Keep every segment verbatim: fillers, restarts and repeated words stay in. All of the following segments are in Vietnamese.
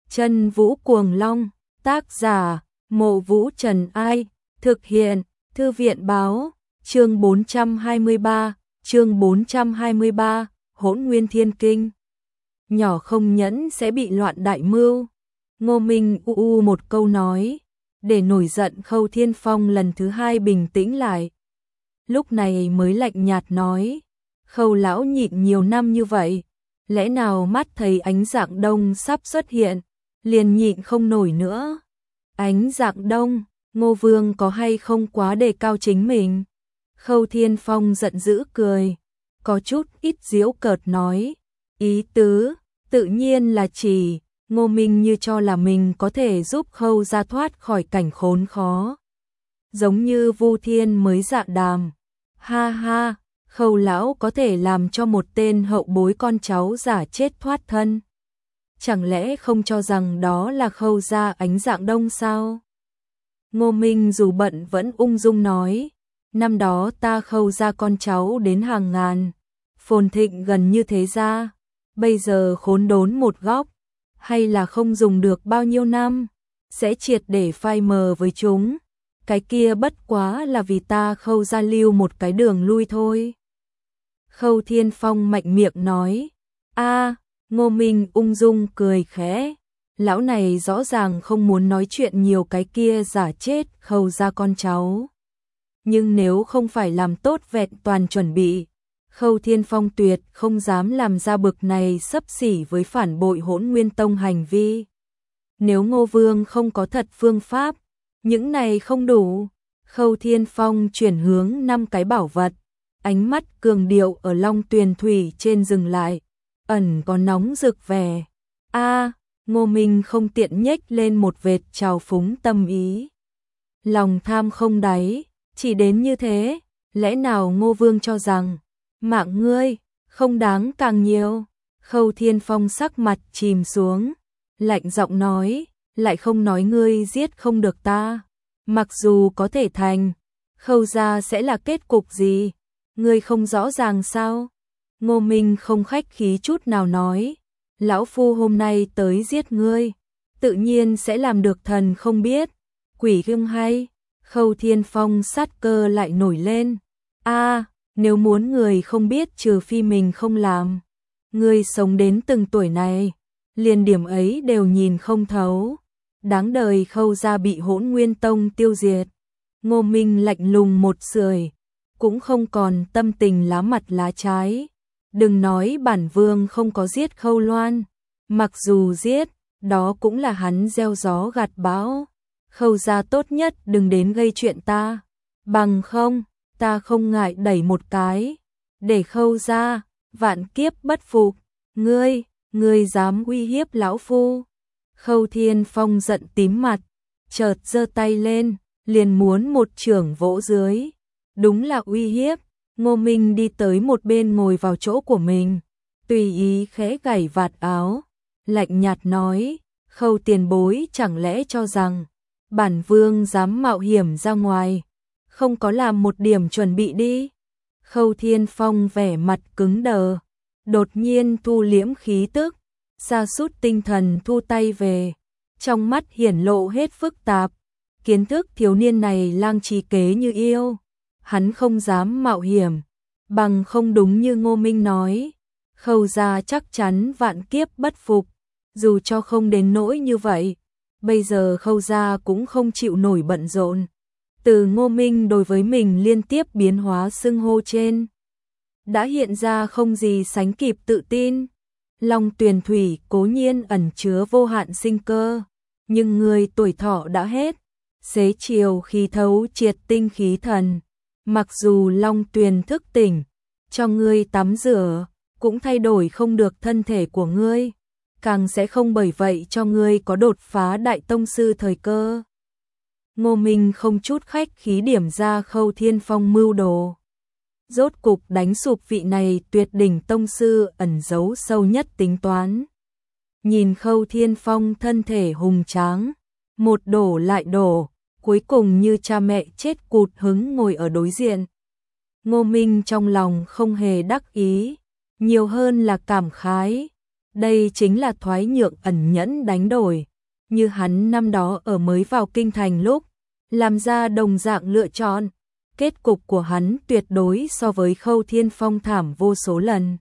Chân Vũ Cuồng Long, tác giả, Mộ Vũ Trần Ai, thực hiện, Thư viện Báo, chương bốn trăm hai mươi ba, chương bốn trăm hai mươi ba, Hỗn Nguyên Thiên Kinh. Nhỏ không nhẫn sẽ bị loạn đại mưu. Ngô Minh u u một câu nói, để nổi giận Khâu Thiên Phong lần thứ hai bình tĩnh lại. Lúc này mới lạnh nhạt nói, Khâu lão nhịn nhiều năm như vậy, lẽ nào mắt thấy ánh dạng đông sắp xuất hiện, liền nhịn không nổi nữa. Ánh dạng đông, Ngô Vương có hay không quá đề cao chính mình? Khâu Thiên Phong giận dữ cười, có chút ít giễu cợt nói, ý tứ, tự nhiên là chỉ, Ngô Minh như cho là mình có thể giúp Khâu gia thoát khỏi cảnh khốn khó. Giống như Vu Thiên mới dạ đàm, ha ha, Khâu lão có thể làm cho một tên hậu bối con cháu giả chết thoát thân. Chẳng lẽ không cho rằng đó là Khâu gia ánh dạng đông sao? Ngô Minh dù bận vẫn ung dung nói, năm đó ta Khâu gia con cháu đến hàng ngàn, phồn thịnh gần như thế gia, bây giờ khốn đốn một góc, hay là không dùng được bao nhiêu năm, sẽ triệt để phai mờ với chúng. Cái kia bất quá là vì ta Khâu gia lưu một cái đường lui thôi. Khâu Thiên Phong mạnh miệng nói, a, Ngô Minh ung dung cười khẽ, lão này rõ ràng không muốn nói chuyện nhiều cái kia giả chết Khâu gia con cháu. Nhưng nếu không phải làm tốt vẹn toàn chuẩn bị, Khâu Thiên Phong tuyệt không dám làm ra bực này xấp xỉ với phản bội Hỗn Nguyên Tông hành vi. Nếu Ngô Vương không có thật phương pháp, những này không đủ. Khâu Thiên Phong chuyển hướng năm cái bảo vật, ánh mắt cường điệu ở Long Tuyền Thủy trên dừng lại, ẩn có nóng rực vẻ. A, Ngô Minh không tiện nhếch lên một vệt trào phúng tâm ý. Lòng tham không đáy, chỉ đến như thế, lẽ nào Ngô Vương cho rằng mạng ngươi không đáng càng nhiều? Khâu Thiên Phong sắc mặt chìm xuống, lạnh giọng nói, lại không nói ngươi giết không được ta, mặc dù có thể thành, Khâu gia sẽ là kết cục gì, ngươi không rõ ràng sao? Ngô Minh không khách khí chút nào nói, lão phu hôm nay tới giết ngươi, tự nhiên sẽ làm được thần không biết, quỷ không hay. Khâu Thiên Phong sát cơ lại nổi lên, a, nếu muốn người không biết trừ phi mình không làm, ngươi sống đến từng tuổi này, liền điểm ấy đều nhìn không thấu, đáng đời Khâu gia bị Hỗn Nguyên Tông tiêu diệt. Ngô Minh lạnh lùng một sưởi, cũng không còn tâm tình lá mặt lá trái. Đừng nói bản vương không có giết Khâu Loan, mặc dù giết, đó cũng là hắn gieo gió gặt bão. Khâu gia tốt nhất đừng đến gây chuyện ta, bằng không, ta không ngại đẩy một cái, để Khâu gia vạn kiếp bất phục. Ngươi, ngươi dám uy hiếp lão phu? Khâu Thiên Phong giận tím mặt, chợt giơ tay lên, liền muốn một chưởng vỗ dưới. Đúng là uy hiếp. Ngô Minh đi tới một bên ngồi vào chỗ của mình, tùy ý khẽ gảy vạt áo, lạnh nhạt nói, Khâu tiền bối chẳng lẽ cho rằng bản vương dám mạo hiểm ra ngoài, không có làm một điểm chuẩn bị đi? Khâu Thiên Phong vẻ mặt cứng đờ, đột nhiên thu liễm khí tức, sa sút tinh thần thu tay về, trong mắt hiển lộ hết phức tạp, kiến thức thiếu niên này lang trí kế như yêu. Hắn không dám mạo hiểm, bằng không đúng như Ngô Minh nói, Khâu gia chắc chắn vạn kiếp bất phục, dù cho không đến nỗi như vậy, bây giờ Khâu gia cũng không chịu nổi bận rộn. Từ Ngô Minh đối với mình liên tiếp biến hóa xưng hô trên, đã hiện ra không gì sánh kịp tự tin. Long Tuyền Thủy cố nhiên ẩn chứa vô hạn sinh cơ, nhưng người tuổi thọ đã hết, xế chiều khí thấu triệt tinh khí thần. Mặc dù Long Tuyền thức tỉnh, cho ngươi tắm rửa, cũng thay đổi không được thân thể của ngươi, càng sẽ không bởi vậy cho ngươi có đột phá đại tông sư thời cơ. Ngô Minh không chút khách khí điểm ra Khâu Thiên Phong mưu đồ. Rốt cục đánh sụp vị này tuyệt đỉnh tông sư ẩn giấu sâu nhất tính toán. Nhìn Khâu Thiên Phong thân thể hùng tráng, một đổ lại đổ, cuối cùng như cha mẹ chết cụt hứng ngồi ở đối diện. Ngô Minh trong lòng không hề đắc ý, nhiều hơn là cảm khái. Đây chính là thoái nhượng ẩn nhẫn đánh đổi, như hắn năm đó ở mới vào kinh thành lúc, làm ra đồng dạng lựa chọn, kết cục của hắn tuyệt đối so với Khâu Thiên Phong thảm vô số lần.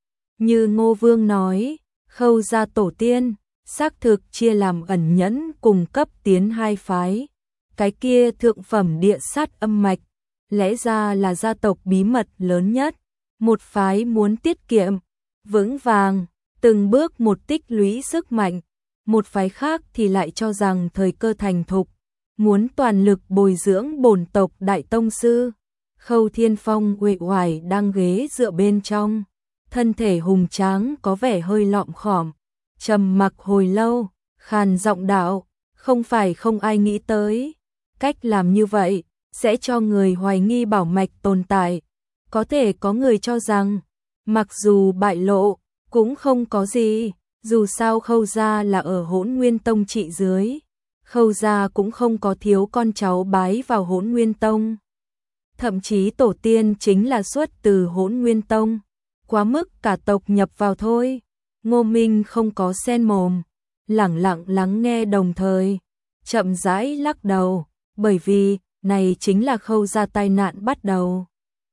Như Ngô Vương nói, Khâu gia tổ tiên, xác thực chia làm ẩn nhẫn cùng cấp tiến hai phái. Cái kia thượng phẩm địa sát âm mạch, lẽ ra là gia tộc bí mật lớn nhất, một phái muốn tiết kiệm, vững vàng, từng bước một tích lũy sức mạnh, một phái khác thì lại cho rằng thời cơ thành thục, muốn toàn lực bồi dưỡng bổn tộc đại tông sư. Khâu Thiên Phong uể oải đang ghế dựa bên trong, thân thể hùng tráng có vẻ hơi lọm khòm, trầm mặc hồi lâu, khàn giọng đạo, không phải không ai nghĩ tới, cách làm như vậy sẽ cho người hoài nghi bảo mạch tồn tại, có thể có người cho rằng, mặc dù bại lộ, cũng không có gì, dù sao Khâu gia là ở Hỗn Nguyên Tông trị dưới, Khâu gia cũng không có thiếu con cháu bái vào Hỗn Nguyên Tông. Thậm chí tổ tiên chính là xuất từ Hỗn Nguyên Tông, quá mức cả tộc nhập vào thôi. Ngô Minh không có xen mồm, lẳng lặng lắng nghe đồng thời, chậm rãi lắc đầu, bởi vì này chính là Khâu gia tai nạn bắt đầu.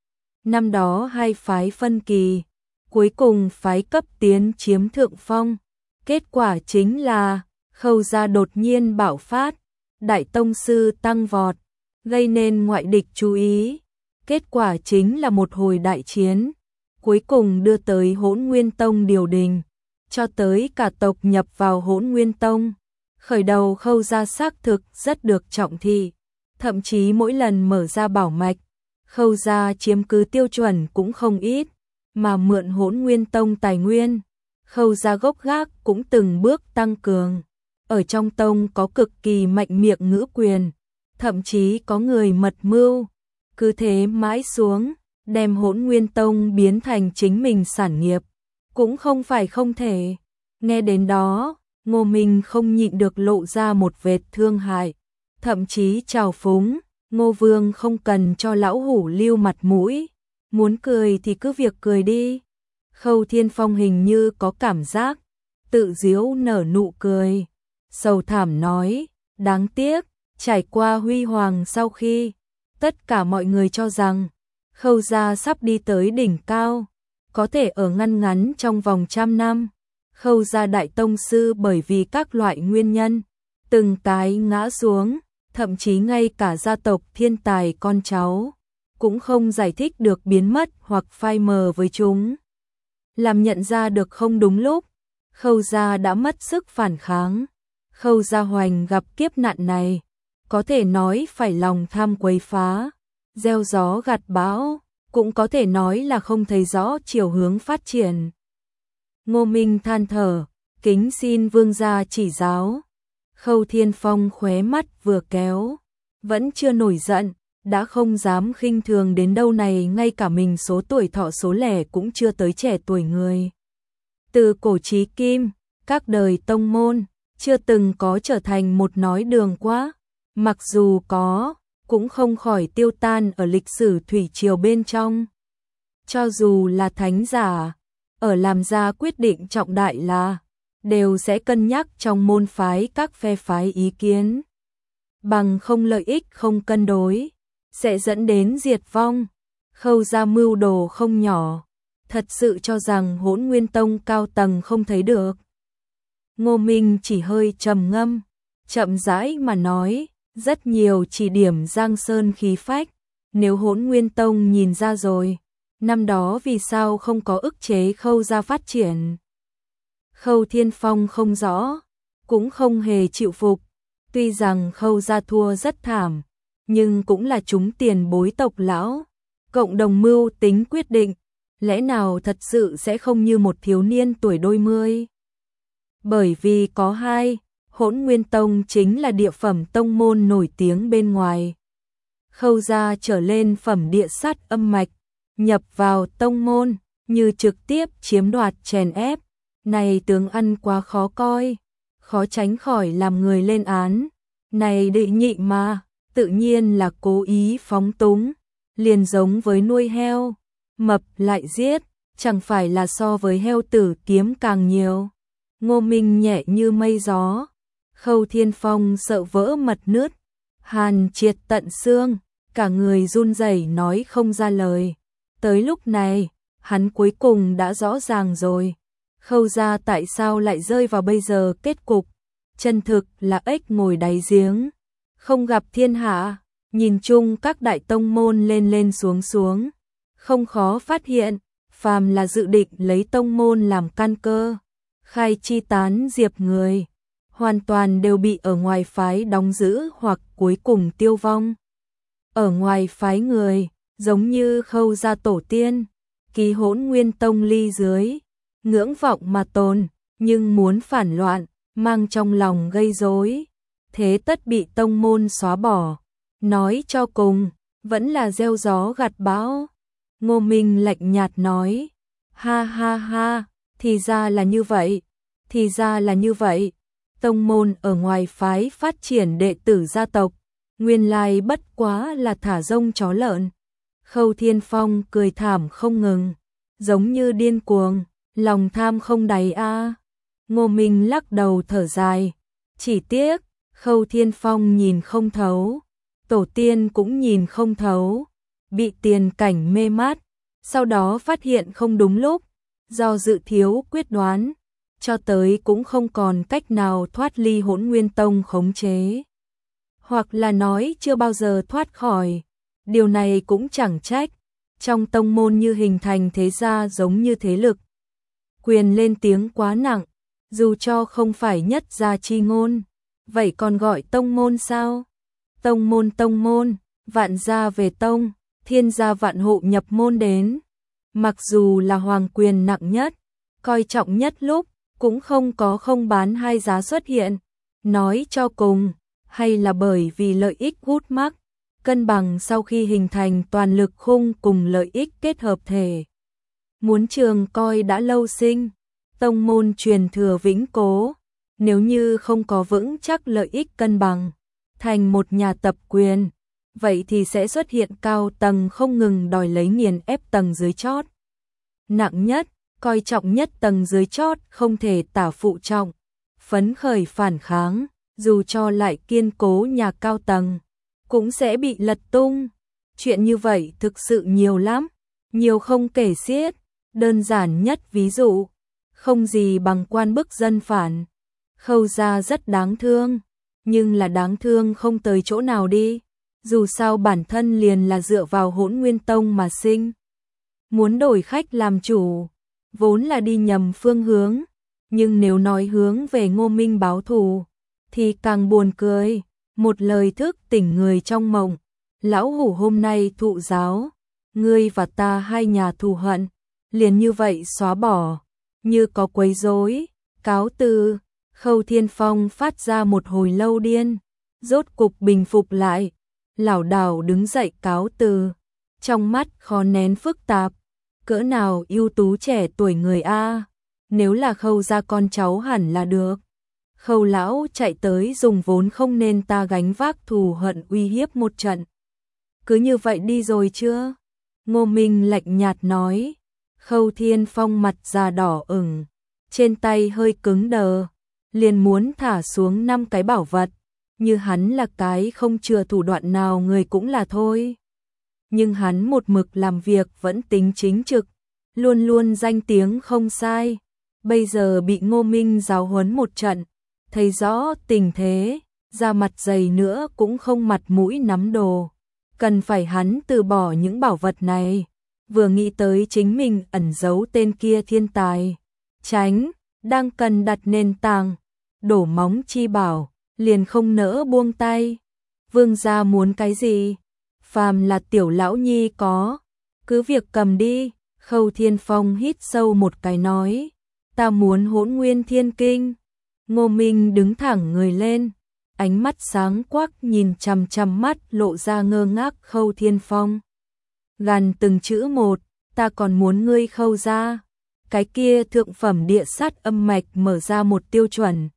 Năm đó hai phái phân kỳ, cuối cùng phái cấp tiến chiếm thượng phong, kết quả chính là Khâu gia đột nhiên bạo phát, đại tông sư tăng vọt, gây nên ngoại địch chú ý, kết quả chính là một hồi đại chiến, cuối cùng đưa tới Hỗn Nguyên Tông điều đình, cho tới cả tộc nhập vào Hỗn Nguyên Tông. Khởi đầu Khâu gia xác thực rất được trọng thị, thậm chí mỗi lần mở ra bảo mạch, Khâu gia chiếm cứ tiêu chuẩn cũng không ít, mà mượn Hỗn Nguyên Tông tài nguyên, Khâu gia gốc gác cũng từng bước tăng cường. Ở trong tông có cực kỳ mạnh miệng ngữ quyền, thậm chí có người mật mưu, cứ thế mãi xuống, đem Hỗn Nguyên Tông biến thành chính mình sản nghiệp, cũng không phải không thể. Nghe đến đó, Ngô Minh không nhịn được lộ ra một vệt thương hại, thậm chí trào phúng, Ngô Vương không cần cho lão hủ lưu mặt mũi, muốn cười thì cứ việc cười đi. Khâu Thiên Phong hình như có cảm giác, tự giễu nở nụ cười, sầu thảm nói, đáng tiếc, trải qua huy hoàng sau khi, tất cả mọi người cho rằng, Khâu gia sắp đi tới đỉnh cao, có thể ở ngăn ngắn trong vòng trăm năm. Khâu gia đại tông sư bởi vì các loại nguyên nhân, từng cái ngã xuống, thậm chí ngay cả gia tộc thiên tài con cháu, cũng không giải thích được biến mất hoặc phai mờ với chúng. Làm nhận ra được không đúng lúc, Khâu gia đã mất sức phản kháng. Khâu gia hoành gặp kiếp nạn này, có thể nói phải lòng tham quấy phá, gieo gió gặt bão, cũng có thể nói là không thấy rõ chiều hướng phát triển. Ngô Minh than thở, kính xin vương gia chỉ giáo. Khâu Thiên Phong khóe mắt vừa kéo, vẫn chưa nổi giận, đã không dám khinh thường đến đâu này, ngay cả mình số tuổi thọ số lẻ cũng chưa tới trẻ tuổi người. Từ cổ chí kim, các đời tông môn, chưa từng có trở thành một nói đường quá, mặc dù có, cũng không khỏi tiêu tan ở lịch sử thủy triều bên trong. Cho dù là thánh giả, ở làm ra quyết định trọng đại là, đều sẽ cân nhắc trong môn phái các phe phái ý kiến. Bằng không lợi ích không cân đối, sẽ dẫn đến diệt vong. Khâu gia mưu đồ không nhỏ, thật sự cho rằng Hỗn Nguyên Tông cao tầng không thấy được. Ngô Minh chỉ hơi trầm ngâm, chậm rãi mà nói, rất nhiều chỉ điểm Giang Sơn khí phách, nếu Hỗn Nguyên Tông nhìn ra rồi, năm đó vì sao không có ức chế Khâu gia phát triển. Khâu Thiên Phong không rõ, cũng không hề chịu phục, tuy rằng Khâu gia thua rất thảm, nhưng cũng là chúng tiền bối tộc lão, cộng đồng mưu tính quyết định, lẽ nào thật sự sẽ không như một thiếu niên tuổi đôi mươi. Bởi vì có hai, Hỗn Nguyên Tông chính là địa phẩm tông môn nổi tiếng bên ngoài. Khâu gia trở lên phẩm địa sát âm mạch, nhập vào tông môn, như trực tiếp chiếm đoạt chèn ép, này tướng ăn quá khó coi, khó tránh khỏi làm người lên án. Này đệ nhị mà, tự nhiên là cố ý phóng túng, liền giống với nuôi heo, mập lại giết, chẳng phải là so với heo tử kiếm càng nhiều. Ngô Minh nhẹ như mây gió. Khâu Thiên Phong sợ vỡ mật nướt, hàn triệt tận xương, cả người run rẩy nói không ra lời. Tới lúc này, hắn cuối cùng đã rõ ràng rồi. Khâu gia tại sao lại rơi vào bây giờ kết cục, chân thực là ếch ngồi đáy giếng, không gặp thiên hạ, nhìn chung các đại tông môn lên lên xuống xuống, không khó phát hiện, phàm là dự định lấy tông môn làm căn cơ, khai chi tán diệp người, hoàn toàn đều bị ở ngoài phái đóng giữ hoặc cuối cùng tiêu vong. Ở ngoài phái người, giống như Khâu gia tổ tiên, ký Hỗn Nguyên Tông ly dưới, ngưỡng vọng mà tồn, nhưng muốn phản loạn, mang trong lòng gây rối, thế tất bị tông môn xóa bỏ. Nói cho cùng, vẫn là gieo gió gặt bão. Ngô Minh lạnh nhạt nói, ha ha ha, thì ra là như vậy, thì ra là như vậy. Tông môn ở ngoài phái phát triển đệ tử gia tộc, nguyên lai bất quá là thả rông chó lợn. Khâu Thiên Phong cười thảm không ngừng, giống như điên cuồng, lòng tham không đáy a. Ngô Minh lắc đầu thở dài, chỉ tiếc, Khâu Thiên Phong nhìn không thấu, tổ tiên cũng nhìn không thấu, bị tiền cảnh mê mát, sau đó phát hiện không đúng lúc, do dự thiếu quyết đoán, cho tới cũng không còn cách nào thoát ly Hỗn Nguyên Tông khống chế. Hoặc là nói chưa bao giờ thoát khỏi, điều này cũng chẳng trách, trong tông môn như hình thành thế gia giống như thế lực. Quyền lên tiếng quá nặng, dù cho không phải nhất gia chi ngôn, vậy còn gọi tông môn sao? Tông môn tông môn, vạn gia về tông, thiên gia vạn hộ nhập môn đến. Mặc dù là hoàng quyền nặng nhất, coi trọng nhất lúc, cũng không có không bán hai giá xuất hiện. Nói cho cùng, hay là bởi vì lợi ích hút mắc, cân bằng sau khi hình thành toàn lực khung cùng lợi ích kết hợp thể. Muốn trường coi đã lâu sinh, tông môn truyền thừa vĩnh cố, nếu như không có vững chắc lợi ích cân bằng, thành một nhà tập quyền, vậy thì sẽ xuất hiện cao tầng không ngừng đòi lấy nghiền ép tầng dưới chót. Nặng nhất, coi trọng nhất tầng dưới chót không thể tả phụ trọng, phấn khởi phản kháng, dù cho lại kiên cố nhà cao tầng, cũng sẽ bị lật tung. Chuyện như vậy thực sự nhiều lắm, nhiều không kể xiết. Đơn giản nhất ví dụ, không gì bằng quan bức dân phản. Khâu gia rất đáng thương, nhưng là đáng thương không tới chỗ nào đi. Dù sao bản thân liền là dựa vào Hỗn Nguyên Tông mà sinh. Muốn đổi khách làm chủ, vốn là đi nhầm phương hướng. Nhưng nếu nói hướng về Ngô Minh báo thù, thì càng buồn cười. Một lời thức tỉnh người trong mộng. Lão hủ hôm nay thụ giáo, ngươi và ta hai nhà thù hận, liền như vậy xóa bỏ, như có quấy rối, cáo từ. Khâu Thiên Phong phát ra một hồi lâu điên, rốt cục bình phục lại, lảo đảo đứng dậy cáo từ, trong mắt khó nén phức tạp, cỡ nào ưu tú trẻ tuổi người a, nếu là Khâu gia con cháu hẳn là được. Khâu lão chạy tới dùng vốn không nên ta gánh vác thù hận uy hiếp một trận. Cứ như vậy đi rồi chưa? Ngô Minh lạnh nhạt nói. Khâu Thiên Phong mặt già đỏ ửng, trên tay hơi cứng đờ, liền muốn thả xuống năm cái bảo vật, như hắn là cái không chừa thủ đoạn nào người cũng là thôi. Nhưng hắn một mực làm việc vẫn tính chính trực, luôn luôn danh tiếng không sai, bây giờ bị Ngô Minh giáo huấn một trận, thấy rõ tình thế, da mặt dày nữa cũng không mặt mũi nắm đồ, cần phải hắn từ bỏ những bảo vật này. Vừa nghĩ tới chính mình ẩn giấu tên kia thiên tài, tránh, đang cần đặt nền tảng, đổ móng chi bảo, liền không nỡ buông tay. Vương gia muốn cái gì? Phàm là tiểu lão nhi có, cứ việc cầm đi. Khâu Thiên Phong hít sâu một cái nói, ta muốn Hỗn Nguyên Thiên Kinh. Ngô Minh đứng thẳng người lên, ánh mắt sáng quắc nhìn chằm chằm mắt lộ ra ngơ ngác Khâu Thiên Phong. Gằn từng chữ một, ta còn muốn ngươi Khâu gia. Cái kia thượng phẩm địa sát âm mạch mở ra một tiêu chuẩn.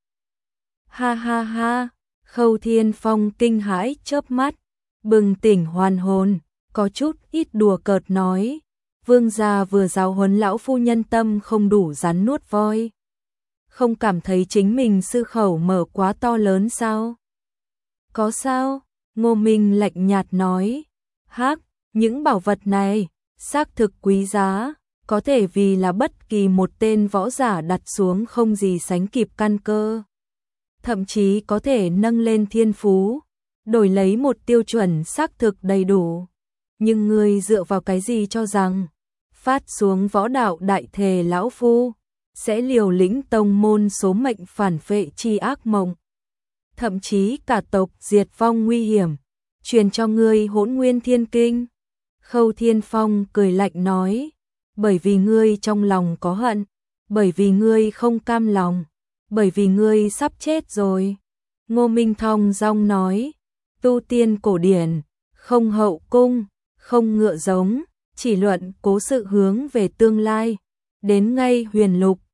Ha ha ha, Khâu Thiên Phong kinh hãi chớp mắt, bừng tỉnh hoàn hồn, có chút ít đùa cợt nói, vương gia vừa giáo huấn lão phu nhân tâm không đủ rắn nuốt voi. không cảm thấy chính mình sư khẩu mở quá to lớn sao? Có sao? Ngô Minh lạnh nhạt nói. Hắc, những bảo vật này, xác thực quý giá, có thể vì là bất kỳ một tên võ giả đặt xuống không gì sánh kịp căn cơ. Thậm chí có thể nâng lên thiên phú, đổi lấy một tiêu chuẩn xác thực đầy đủ. Nhưng ngươi dựa vào cái gì cho rằng, phát xuống võ đạo đại thề lão phu, sẽ liều lĩnh tông môn số mệnh phản phệ chi ác mộng. Thậm chí cả tộc diệt vong nguy hiểm, truyền cho ngươi Hỗn Nguyên Thiên Kinh. Khâu Thiên Phong cười lạnh nói, bởi vì ngươi trong lòng có hận, bởi vì ngươi không cam lòng, bởi vì ngươi sắp chết rồi. Ngô Minh thong dong nói, tu tiên cổ điển, không hậu cung, không ngựa giống, chỉ luận cố sự hướng về tương lai, đến ngay huyền lục,